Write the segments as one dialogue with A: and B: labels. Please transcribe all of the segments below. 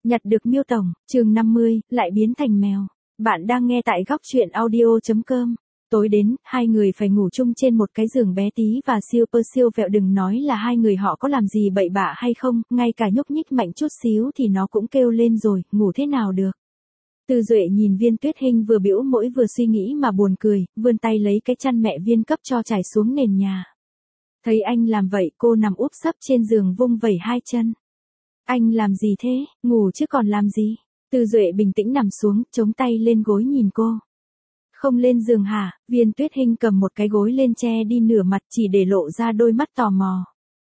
A: Nhặt được Miêu Tổng, chương 50, lại biến thành mèo. Bạn đang nghe tại góc truyện audio.com. Tối đến, hai người phải ngủ chung trên một cái giường bé tí và siêu vẹo, đừng nói là hai người họ có làm gì bậy bạ hay không, ngay cả nhúc nhích mạnh chút xíu thì nó cũng kêu lên rồi, ngủ thế nào được. Tư Duệ nhìn Viên Tuyết Hinh vừa bĩu môi vừa suy nghĩ mà buồn cười, vươn tay lấy cái chăn mẹ Viên cấp cho trải xuống nền nhà. Thấy anh làm vậy, cô nằm úp sấp trên giường vung vẩy hai chân. Anh làm gì thế, ngủ chứ còn làm gì? Tư Duệ bình tĩnh nằm xuống, chống tay lên gối nhìn cô. Không lên giường hả? Viên Tuyết Hinh cầm một cái gối lên che đi nửa mặt chỉ để lộ ra đôi mắt tò mò.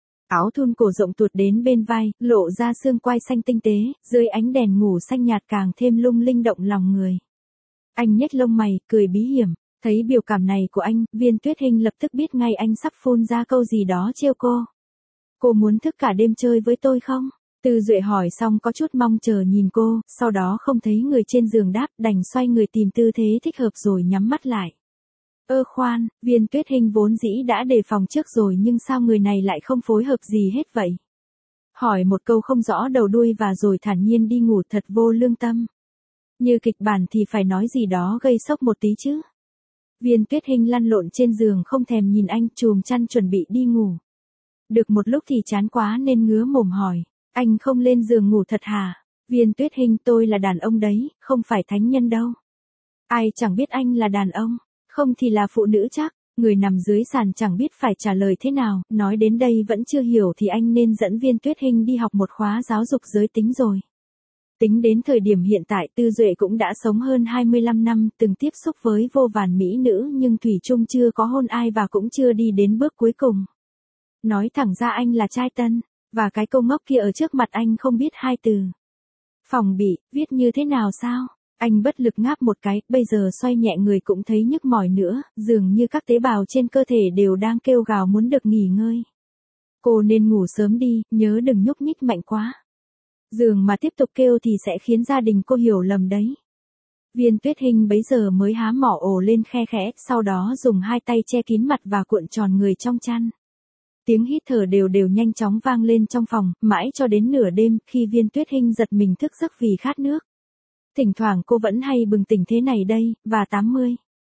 A: Áo thun cổ rộng tuột đến bên vai, lộ ra xương quai xanh tinh tế, dưới ánh đèn ngủ xanh nhạt càng thêm lung linh động lòng người. Anh nhếch lông mày, cười bí hiểm. Thấy biểu cảm này của anh, Viên Tuyết Hinh lập tức biết ngay anh sắp phun ra câu gì đó trêu cô. Cô muốn thức cả đêm chơi với tôi không? Tư Duệ hỏi xong có chút mong chờ nhìn cô, sau đó không thấy người trên giường đáp, đành xoay người tìm tư thế thích hợp rồi nhắm mắt lại. Khoan, Viên Tuyết Hinh vốn dĩ đã đề phòng trước rồi nhưng sao người này lại không phối hợp gì hết vậy? Hỏi một câu không rõ đầu đuôi và rồi thản nhiên đi ngủ thật vô lương tâm. Như kịch bản thì phải nói gì đó gây sốc một tí chứ. Viên Tuyết Hinh lăn lộn trên giường không thèm nhìn anh, chùm chăn chuẩn bị đi ngủ. Được một lúc thì chán quá nên ngứa mồm hỏi. Anh không lên giường ngủ thật hả? Viên Tuyết Hinh, tôi là đàn ông đấy, không phải thánh nhân đâu. Ai chẳng biết anh là đàn ông, không thì là phụ nữ chắc. Người nằm dưới sàn chẳng biết phải trả lời thế nào, nói đến đây vẫn chưa hiểu thì anh nên dẫn Viên Tuyết Hinh đi học một khóa giáo dục giới tính rồi. Tính đến thời điểm hiện tại Tư Duệ cũng đã sống hơn 25 năm, từng tiếp xúc với vô vàn mỹ nữ nhưng thủy chung chưa có hôn ai và cũng chưa đi đến bước cuối cùng. Nói thẳng ra anh là trai tân. Và cái câu ngốc kia ở trước mặt anh không biết hai từ. Phòng bị, viết như thế nào sao? Anh bất lực ngáp một cái, bây giờ xoay nhẹ người cũng thấy nhức mỏi nữa, dường như các tế bào trên cơ thể đều đang kêu gào muốn được nghỉ ngơi. Cô nên ngủ sớm đi, nhớ đừng nhúc nhích mạnh quá. Giường mà tiếp tục kêu thì sẽ khiến gia đình cô hiểu lầm đấy. Viên Tuyết Hinh bấy giờ mới há mỏ ồ lên khe khẽ, sau đó dùng hai tay che kín mặt và cuộn tròn người trong chăn. Tiếng hít thở đều nhanh chóng vang lên trong phòng, mãi cho đến nửa đêm, khi Viên Tuyết Hinh giật mình thức giấc vì khát nước. Thỉnh thoảng cô vẫn hay bừng tỉnh thế này đây, và 80.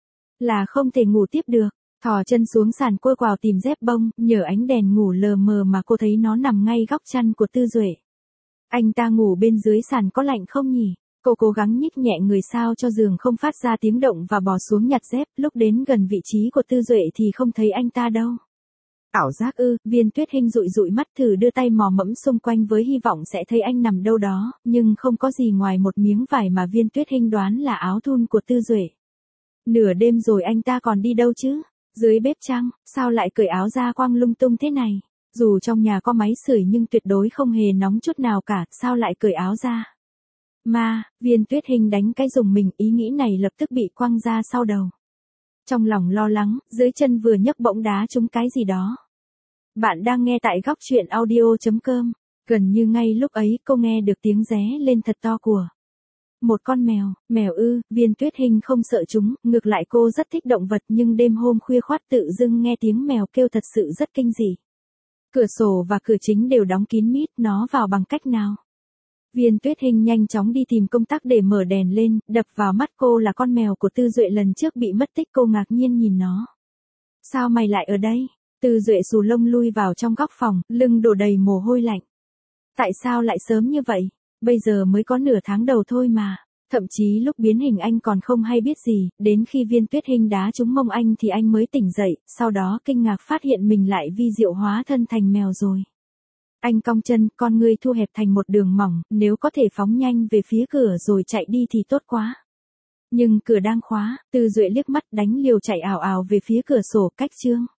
A: Là không thể ngủ tiếp được, thò chân xuống sàn côi quào tìm dép bông, nhờ ánh đèn ngủ lờ mờ mà cô thấy nó nằm ngay góc chăn của Tư Duệ. Anh ta ngủ bên dưới sàn có lạnh không nhỉ? Cô cố gắng nhích nhẹ người sao cho giường không phát ra tiếng động và bò xuống nhặt dép, lúc đến gần vị trí của Tư Duệ thì không thấy anh ta đâu. Ảo giác ư? Viên Tuyết Hinh dụi mắt thử đưa tay mò mẫm xung quanh với hy vọng sẽ thấy anh nằm đâu đó, nhưng không có gì ngoài một miếng vải mà Viên Tuyết Hinh đoán là áo thun của Tư Duệ. Nửa đêm rồi anh ta còn đi đâu chứ? Dưới bếp chăng, sao lại cởi áo ra quăng lung tung thế này? Dù trong nhà có máy sưởi nhưng tuyệt đối không hề nóng chút nào cả, sao lại cởi áo ra? Viên Tuyết Hinh đánh cái rùng mình, ý nghĩ này lập tức bị quăng ra sau đầu. Trong lòng lo lắng, dưới chân vừa nhấc bỗng đá trúng cái gì đó. Bạn đang nghe tại góc truyện audio.com. Gần như ngay lúc ấy cô nghe được tiếng ré lên thật to của một con mèo ư? Viên Tuyết Hinh không sợ chúng, ngược lại cô rất thích động vật nhưng đêm hôm khuya khoắt tự dưng nghe tiếng mèo kêu thật sự rất kinh dị. Cửa sổ và cửa chính đều đóng kín mít, nó vào bằng cách nào? Viên Tuyết Hinh nhanh chóng đi tìm công tắc để mở đèn lên, đập vào mắt cô là con mèo của Tư Duệ lần trước bị mất tích, cô ngạc nhiên nhìn nó. Sao mày lại ở đây? Tư Duệ xù lông lui vào trong góc phòng, lưng đổ đầy mồ hôi lạnh. Tại sao lại sớm như vậy? Bây giờ mới có nửa tháng đầu thôi mà. Thậm chí lúc biến hình anh còn không hay biết gì, đến khi Viên Tuyết Hinh đá trúng mông anh thì anh mới tỉnh dậy, sau đó kinh ngạc phát hiện mình lại vi diệu hóa thân thành mèo rồi. Anh cong chân, con ngươi thu hẹp thành một đường mỏng, nếu có thể phóng nhanh về phía cửa rồi chạy đi thì tốt quá. Nhưng cửa đang khóa, Tư Duệ liếc mắt đánh liều chạy ào ào về phía cửa sổ cách chương.